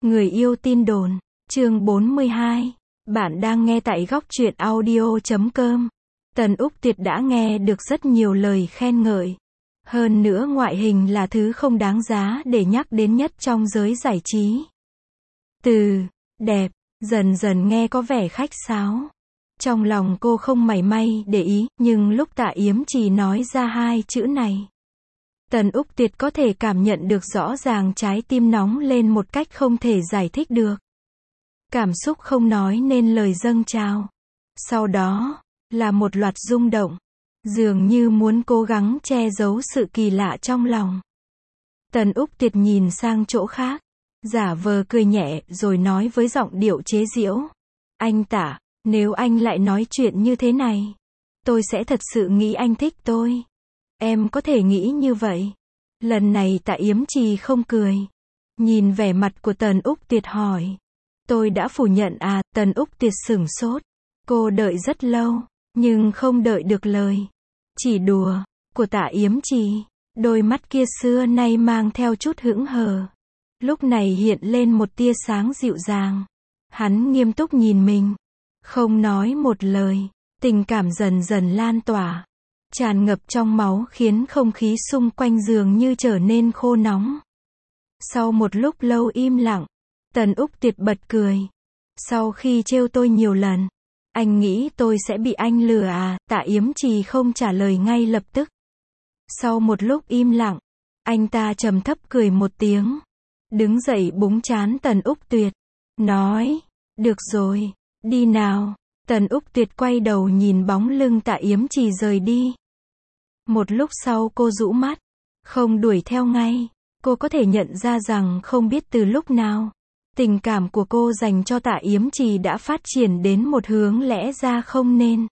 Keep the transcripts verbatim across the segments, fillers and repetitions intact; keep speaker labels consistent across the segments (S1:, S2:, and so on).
S1: Người yêu tin đồn, chương bốn mươi hai. Bạn đang nghe tại góc truyện audio chấm com. Tần Úc Tuyệt đã nghe được rất nhiều lời khen ngợi. Hơn nữa ngoại hình là thứ không đáng giá để nhắc đến nhất trong giới giải trí. Từ đẹp, dần dần nghe có vẻ khách sáo. Trong lòng cô không mảy may để ý, nhưng lúc Tạ Yếm Trì nói ra hai chữ này, Tần Úc Tuyệt có thể cảm nhận được rõ ràng trái tim nóng lên một cách không thể giải thích được. Cảm xúc không nói nên lời dâng trào. Sau đó, là một loạt rung động. Dường như muốn cố gắng che giấu sự kỳ lạ trong lòng. Tần Úc Tuyệt nhìn sang chỗ khác, giả vờ cười nhẹ rồi nói với giọng điệu chế giễu. Anh Tạ, nếu anh lại nói chuyện như thế này, tôi sẽ thật sự nghĩ anh thích tôi. Em có thể nghĩ như vậy. Lần này Tạ Yếm Trì không cười. Nhìn vẻ mặt của Tần Úc Tuyệt hỏi. Tôi đã phủ nhận à, Tần Úc Tuyệt sửng sốt. Cô đợi rất lâu, nhưng không đợi được lời chỉ đùa của Tạ Yếm Trì. Đôi mắt kia xưa nay mang theo chút hững hờ, lúc này hiện lên một tia sáng dịu dàng. Hắn nghiêm túc nhìn mình, không nói một lời. Tình cảm dần dần lan tỏa, tràn ngập trong máu khiến không khí xung quanh dường như trở nên khô nóng. Sau một lúc lâu im lặng, Tần Úc Tuyệt bật cười. Sau khi trêu tôi nhiều lần, anh nghĩ tôi sẽ bị anh lừa à? Tạ Yếm Trì không trả lời ngay lập tức. Sau một lúc im lặng, anh ta trầm thấp cười một tiếng, đứng dậy búng trán Tần Úc Tuyệt, nói, được rồi, đi nào. Tần Úc Tuyệt quay đầu nhìn bóng lưng Tạ Yếm Trì rời đi. Một lúc sau cô rũ mắt, không đuổi theo ngay. Cô có thể nhận ra rằng không biết từ lúc nào, tình cảm của cô dành cho Tạ Yếm Trì đã phát triển đến một hướng lẽ ra không nên.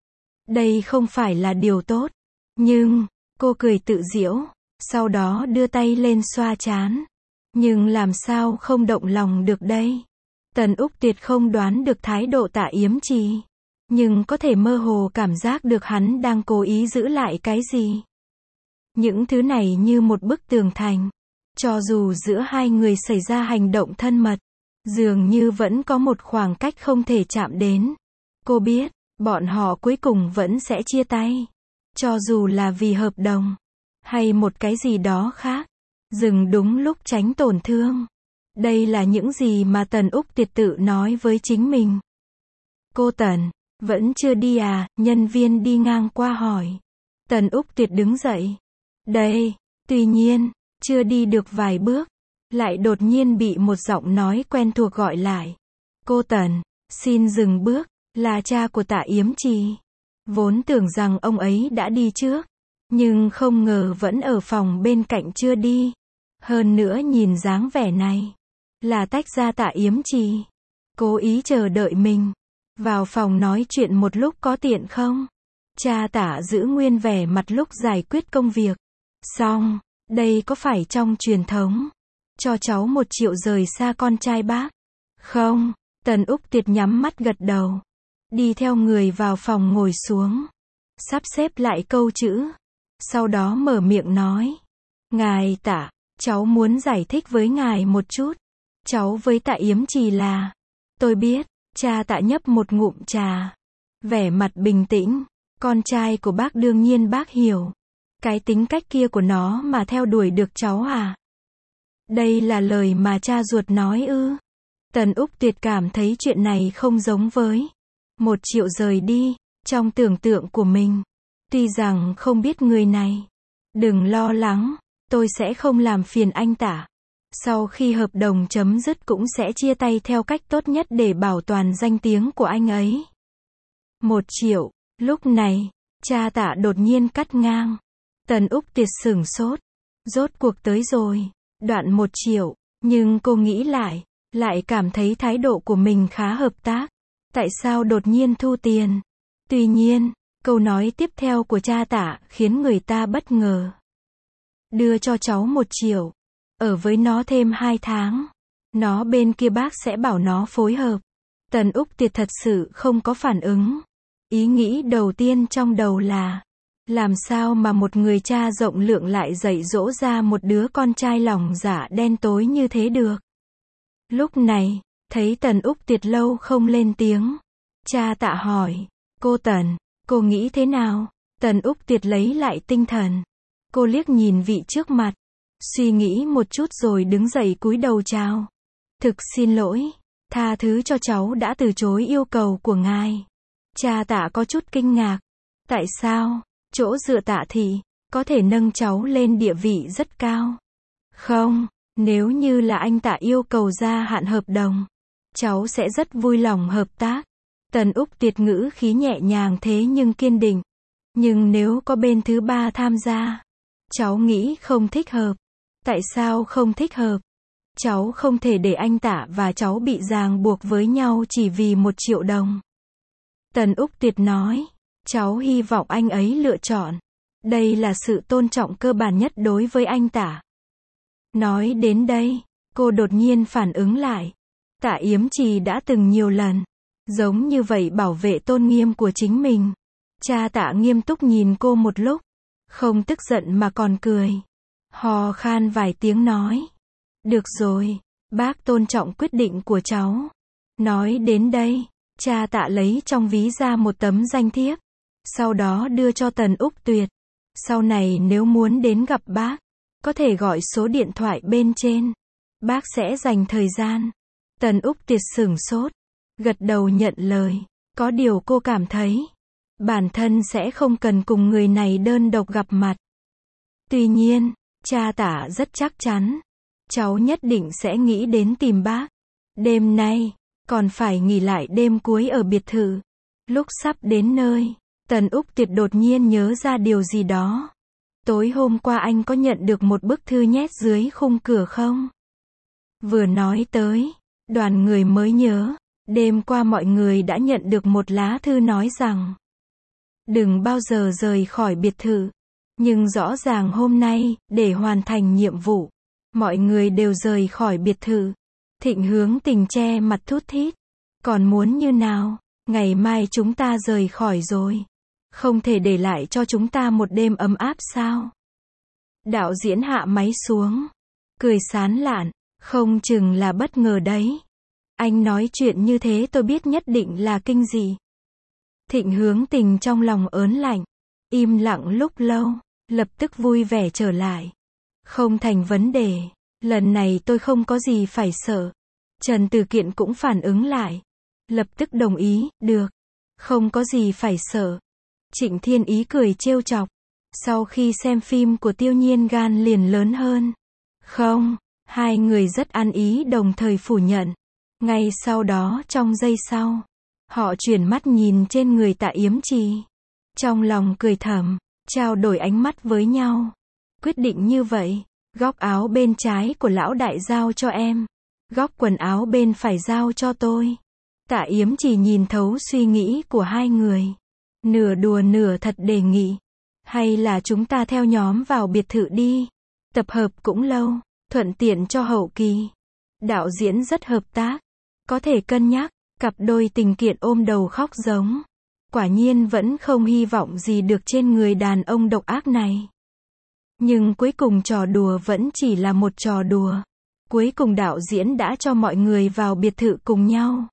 S1: Đây không phải là điều tốt. Nhưng, cô cười tự giễu, sau đó đưa tay lên xoa trán. Nhưng làm sao không động lòng được đây? Tần Úc Tuyệt không đoán được thái độ Tạ Yếm Trì, nhưng có thể mơ hồ cảm giác được hắn đang cố ý giữ lại cái gì. Những thứ này như một bức tường thành. Cho dù giữa hai người xảy ra hành động thân mật, dường như vẫn có một khoảng cách không thể chạm đến. Cô biết, bọn họ cuối cùng vẫn sẽ chia tay. Cho dù là vì hợp đồng, hay một cái gì đó khác. Dừng đúng lúc tránh tổn thương. Đây là những gì mà Tần Úc Tuyệt tự nói với chính mình. Cô Tần, vẫn chưa đi à? Nhân viên đi ngang qua hỏi. Tần Úc Tuyệt đứng dậy. Đây, tuy nhiên, chưa đi được vài bước, lại đột nhiên bị một giọng nói quen thuộc gọi lại. Cô Tần, xin dừng bước, là cha của Tạ Yếm Trì. Vốn tưởng rằng ông ấy đã đi trước, nhưng không ngờ vẫn ở phòng bên cạnh chưa đi. Hơn nữa nhìn dáng vẻ này, là tách ra Tạ Yếm Trì, cố ý chờ đợi mình. Vào phòng nói chuyện một lúc có tiện không? Cha Tạ giữ nguyên vẻ mặt lúc giải quyết công việc. Xong, đây có phải trong truyền thống cho cháu một triệu rời xa con trai bác? Không, Tần Úc Tuyệt nhắm mắt gật đầu, đi theo người vào phòng ngồi xuống, sắp xếp lại câu chữ, sau đó mở miệng nói. Ngài Tạ, cháu muốn giải thích với ngài một chút. Cháu với Tạ Yếm Trì là... Tôi biết. Cha Tạ nhấp một ngụm trà, vẻ mặt bình tĩnh. Con trai của bác đương nhiên bác hiểu. Cái tính cách kia của nó mà theo đuổi được cháu à? Đây là lời mà cha ruột nói ư? Tần Úc Tuyệt cảm thấy chuyện này không giống với một triệu rời đi, trong tưởng tượng của mình. Tuy rằng không biết người này. Đừng lo lắng, tôi sẽ không làm phiền anh Tạ. Sau khi hợp đồng chấm dứt cũng sẽ chia tay theo cách tốt nhất để bảo toàn danh tiếng của anh ấy. Một triệu, lúc này, cha Tạ đột nhiên cắt ngang. Tần Úc Tuyệt sửng sốt. Rốt cuộc tới rồi. Đoạn một triệu. Nhưng cô nghĩ lại, lại cảm thấy thái độ của mình khá hợp tác. Tại sao đột nhiên thu tiền? Tuy nhiên, câu nói tiếp theo của cha Tạ khiến người ta bất ngờ. Đưa cho cháu một triệu. Ở với nó thêm hai tháng. Nó bên kia bác sẽ bảo nó phối hợp. Tần Úc Tuyệt thật sự không có phản ứng. Ý nghĩ đầu tiên trong đầu là, làm sao mà một người cha rộng lượng lại dạy dỗ ra một đứa con trai lòng dạ đen tối như thế được? Lúc này, thấy Tần Úc Tuyệt lâu không lên tiếng. Cha Tạ hỏi, cô Tần, cô nghĩ thế nào? Tần Úc Tuyệt lấy lại tinh thần. Cô liếc nhìn vị trước mặt, suy nghĩ một chút rồi đứng dậy cúi đầu chào. Thực xin lỗi, tha thứ cho cháu đã từ chối yêu cầu của ngài. Cha Tạ có chút kinh ngạc. Tại sao? Chỗ dựa Tạ thị có thể nâng cháu lên địa vị rất cao. Không, nếu như là anh Tạ yêu cầu gia hạn hợp đồng, cháu sẽ rất vui lòng hợp tác. Tần Úc Tuyệt ngữ khí nhẹ nhàng thế nhưng kiên định. Nhưng nếu có bên thứ ba tham gia, cháu nghĩ không thích hợp. Tại sao không thích hợp? Cháu không thể để anh Tạ và cháu bị ràng buộc với nhau chỉ vì một triệu đồng. Tần Úc Tuyệt nói, cháu hy vọng anh ấy lựa chọn. Đây là sự tôn trọng cơ bản nhất đối với anh Tạ. Nói đến đây, cô đột nhiên phản ứng lại. Tạ Yếm Trì đã từng nhiều lần giống như vậy bảo vệ tôn nghiêm của chính mình. Cha Tạ nghiêm túc nhìn cô một lúc, không tức giận mà còn cười. Hò khan vài tiếng nói, được rồi, bác tôn trọng quyết định của cháu. Nói đến đây, cha Tạ lấy trong ví ra một tấm danh thiếp, sau đó đưa cho Tần Úc Tuyệt. Sau này nếu muốn đến gặp bác, có thể gọi số điện thoại bên trên. Bác sẽ dành thời gian. Tần Úc Tuyệt sửng sốt, gật đầu nhận lời. Có điều cô cảm thấy, bản thân sẽ không cần cùng người này đơn độc gặp mặt. Tuy nhiên, cha Tạ rất chắc chắn, cháu nhất định sẽ nghĩ đến tìm bác. Đêm nay, còn phải nghỉ lại đêm cuối ở biệt thự. Lúc sắp đến nơi, Tần Úc Tuyệt đột nhiên nhớ ra điều gì đó. Tối hôm qua anh có nhận được một bức thư nhét dưới khung cửa không? Vừa nói tới, đoàn người mới nhớ, đêm qua mọi người đã nhận được một lá thư nói rằng đừng bao giờ rời khỏi biệt thự. Nhưng rõ ràng hôm nay, để hoàn thành nhiệm vụ, mọi người đều rời khỏi biệt thự. Thịnh Hướng Tình che mặt thút thít. Còn muốn như nào? Ngày mai chúng ta rời khỏi rồi. Không thể để lại cho chúng ta một đêm ấm áp sao? Đạo diễn hạ máy xuống, cười sán lạn, không chừng là bất ngờ đấy. Anh nói chuyện như thế tôi biết nhất định là kinh dị. Thịnh Hướng Tình trong lòng ớn lạnh, im lặng lúc lâu, lập tức vui vẻ trở lại. Không thành vấn đề, lần này tôi không có gì phải sợ. Trần Từ Kiện cũng phản ứng lại, lập tức đồng ý, được, không có gì phải sợ. Trịnh Thiên Ý cười trêu chọc, sau khi xem phim của Tiêu Nhiên gan liền lớn hơn. Không, hai người rất ăn ý đồng thời phủ nhận. Ngay sau đó trong giây sau, họ chuyển mắt nhìn trên người Tạ Yếm Trì. Trong lòng cười thầm, trao đổi ánh mắt với nhau. Quyết định như vậy, góc áo bên trái của lão đại giao cho em, góc quần áo bên phải giao cho tôi. Tạ Yếm Trì nhìn thấu suy nghĩ của hai người. Nửa đùa nửa thật đề nghị. Hay là chúng ta theo nhóm vào biệt thự đi. Tập hợp cũng lâu, thuận tiện cho hậu kỳ. Đạo diễn rất hợp tác. Có thể cân nhắc. Cặp đôi Tình Kiện ôm đầu khóc giống. Quả nhiên vẫn không hy vọng gì được trên người đàn ông độc ác này. Nhưng cuối cùng trò đùa vẫn chỉ là một trò đùa. Cuối cùng đạo diễn đã cho mọi người vào biệt thự cùng nhau.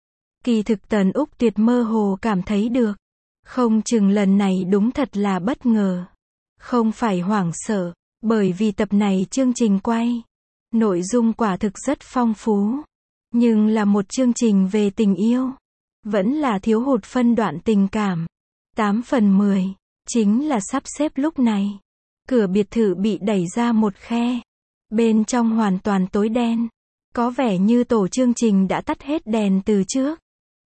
S1: Kỳ thực Tần Úc Tuyệt mơ hồ cảm thấy được. Không chừng lần này đúng thật là bất ngờ. Không phải hoảng sợ, bởi vì tập này chương trình quay. Nội dung quả thực rất phong phú. Nhưng là một chương trình về tình yêu. Vẫn là thiếu hụt phân đoạn tình cảm. tám phần mười. Chính là sắp xếp lúc này. Cửa biệt thự bị đẩy ra một khe. Bên trong hoàn toàn tối đen. Có vẻ như tổ chương trình đã tắt hết đèn từ trước.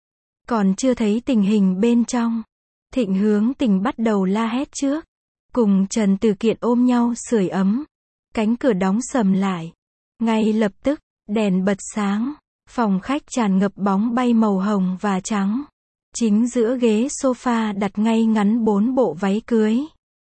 S1: Còn chưa thấy tình hình bên trong. Thịnh Hướng Tình bắt đầu la hét trước. Cùng Trần Từ Kiện ôm nhau sưởi ấm. Cánh cửa đóng sầm lại. Ngay lập tức, đèn bật sáng. Phòng khách tràn ngập bóng bay màu hồng và trắng. Chính giữa ghế sofa đặt ngay ngắn bốn bộ váy cưới.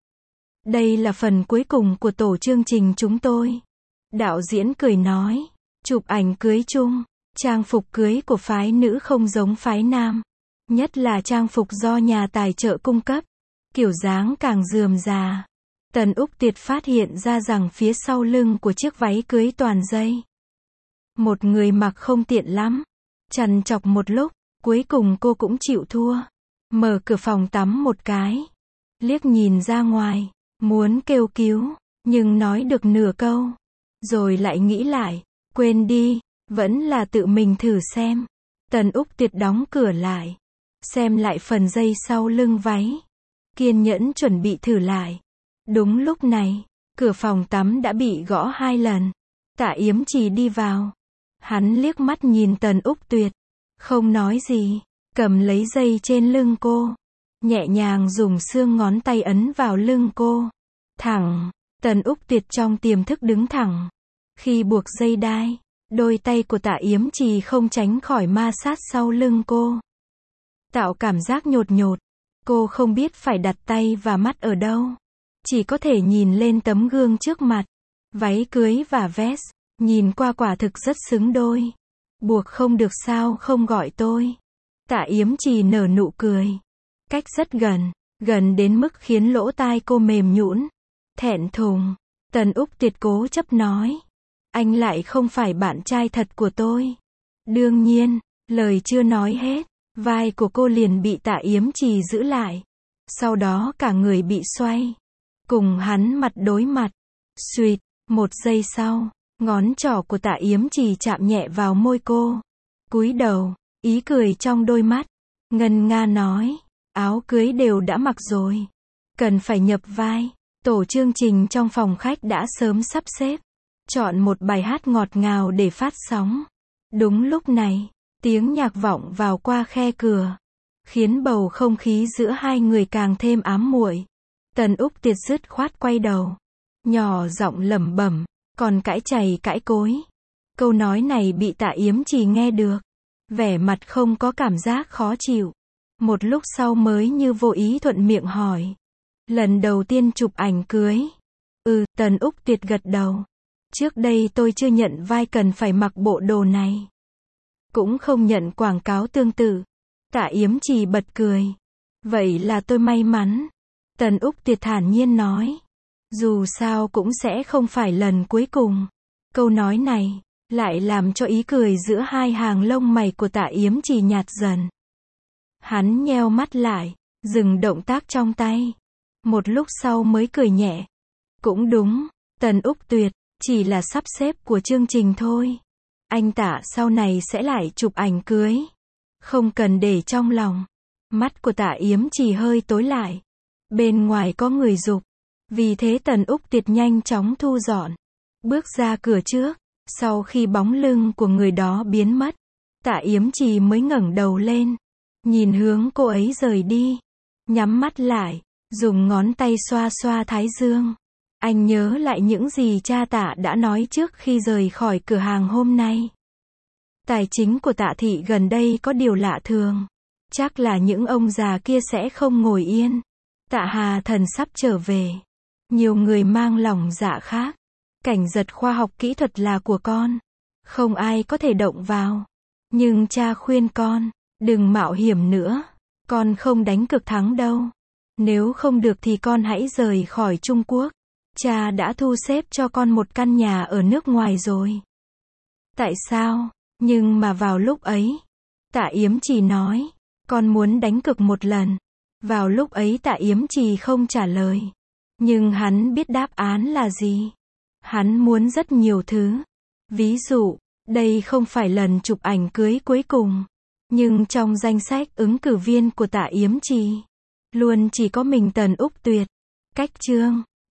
S1: Đây là phần cuối cùng của tổ chương trình chúng tôi. Đạo diễn cười nói. Chụp ảnh cưới chung. Trang phục cưới của phái nữ không giống phái nam. Nhất là trang phục do nhà tài trợ cung cấp. Kiểu dáng càng rườm rà. Tần Úc Tuyệt phát hiện ra rằng phía sau lưng của chiếc váy cưới toàn dây. Một người mặc không tiện lắm. Trằn trọc một lúc, cuối cùng cô cũng chịu thua. Mở cửa phòng tắm một cái. Liếc nhìn ra ngoài, muốn kêu cứu, nhưng nói được nửa câu. Rồi lại nghĩ lại, quên đi, vẫn là tự mình thử xem. Tần Úc Tuyệt đóng cửa lại. Xem lại phần dây sau lưng váy. Kiên nhẫn chuẩn bị thử lại. Đúng lúc này, cửa phòng tắm đã bị gõ hai lần. Tạ Yếm Trì đi vào. Hắn liếc mắt nhìn Tần Úc Tuyệt. Không nói gì. Cầm lấy dây trên lưng cô. Nhẹ nhàng dùng xương ngón tay ấn vào lưng cô. Thẳng. Tần Úc Tuyệt trong tiềm thức đứng thẳng. Khi buộc dây đai, đôi tay của Tạ Yếm Trì không tránh khỏi ma sát sau lưng cô. Tạo cảm giác nhột nhột. Cô không biết phải đặt tay và mắt ở đâu. Chỉ có thể nhìn lên tấm gương trước mặt. Váy cưới và vest, nhìn qua quả thực rất xứng đôi. Buộc không được sao không gọi tôi. Tạ Yếm Trì nở nụ cười. Cách rất gần, gần đến mức khiến lỗ tai cô mềm nhũn. Thẹn thùng. Tần Úc Tuyệt cố chấp nói. Anh lại không phải bạn trai thật của tôi. Đương nhiên, lời chưa nói hết, vai của cô liền bị Tạ Yếm Trì giữ lại. Sau đó cả người bị xoay. Cùng hắn mặt đối mặt. Xuỵt, một giây sau, ngón trỏ của Tạ Yếm Trì chạm nhẹ vào môi cô. Cúi đầu, ý cười trong đôi mắt. Ngân nga nói, áo cưới đều đã mặc rồi. Cần phải nhập vai. Tổ chương trình trong phòng khách đã sớm sắp xếp. Chọn một bài hát ngọt ngào để phát sóng. Đúng lúc này, tiếng nhạc vọng vào qua khe cửa. Khiến bầu không khí giữa hai người càng thêm ám muội. Tần Úc Tuyệt dứt khoát quay đầu. Nhỏ giọng lẩm bẩm, còn cãi chày cãi cối. Câu nói này bị Tạ Yếm Trì nghe được. Vẻ mặt không có cảm giác khó chịu. Một lúc sau mới như vô ý thuận miệng hỏi. Lần đầu tiên chụp ảnh cưới. Ừ, Tần Úc Tuyệt gật đầu. Trước đây tôi chưa nhận vai cần phải mặc bộ đồ này. Cũng không nhận quảng cáo tương tự. Tạ Yếm Trì bật cười. Vậy là tôi may mắn. Tần Úc Tuyệt thản nhiên nói. Dù sao cũng sẽ không phải lần cuối cùng. Câu nói này, lại làm cho ý cười giữa hai hàng lông mày của Tạ Yếm Trì nhạt dần. Hắn nheo mắt lại, dừng động tác trong tay. Một lúc sau mới cười nhẹ. Cũng đúng, Tần Úc Tuyệt, chỉ là sắp xếp của chương trình thôi. Anh Tạ sau này sẽ lại chụp ảnh cưới. Không cần để trong lòng. Mắt của Tạ Yếm Trì hơi tối lại. Bên ngoài có người giục. Vì thế Tần Úc Tuyệt nhanh chóng thu dọn. Bước ra cửa trước. Sau khi bóng lưng của người đó biến mất, Tạ Yếm Trì mới ngẩng đầu lên. Nhìn hướng cô ấy rời đi. Nhắm mắt lại. Dùng ngón tay xoa xoa thái dương. Anh nhớ lại những gì cha Tạ đã nói trước khi rời khỏi cửa hàng hôm nay. Tài chính của Tạ thị gần đây có điều lạ thường. Chắc là những ông già kia sẽ không ngồi yên. Tạ Hà Thần sắp trở về. Nhiều người mang lòng dạ khác. Cảnh giật khoa học kỹ thuật là của con. Không ai có thể động vào. Nhưng cha khuyên con, đừng mạo hiểm nữa. Con không đánh cược thắng đâu. Nếu không được thì con hãy rời khỏi Trung Quốc. Cha đã thu xếp cho con một căn nhà ở nước ngoài rồi. Tại sao? Nhưng mà vào lúc ấy, Tạ Yếm Trì nói, con muốn đánh cược một lần. Vào lúc ấy Tạ Yếm Trì không trả lời. Nhưng hắn biết đáp án là gì. Hắn muốn rất nhiều thứ. Ví dụ, đây không phải lần chụp ảnh cưới cuối cùng. Nhưng trong danh sách ứng cử viên của Tạ Yếm Trì, luôn chỉ có mình Tần Úc Tuyệt. Cách chương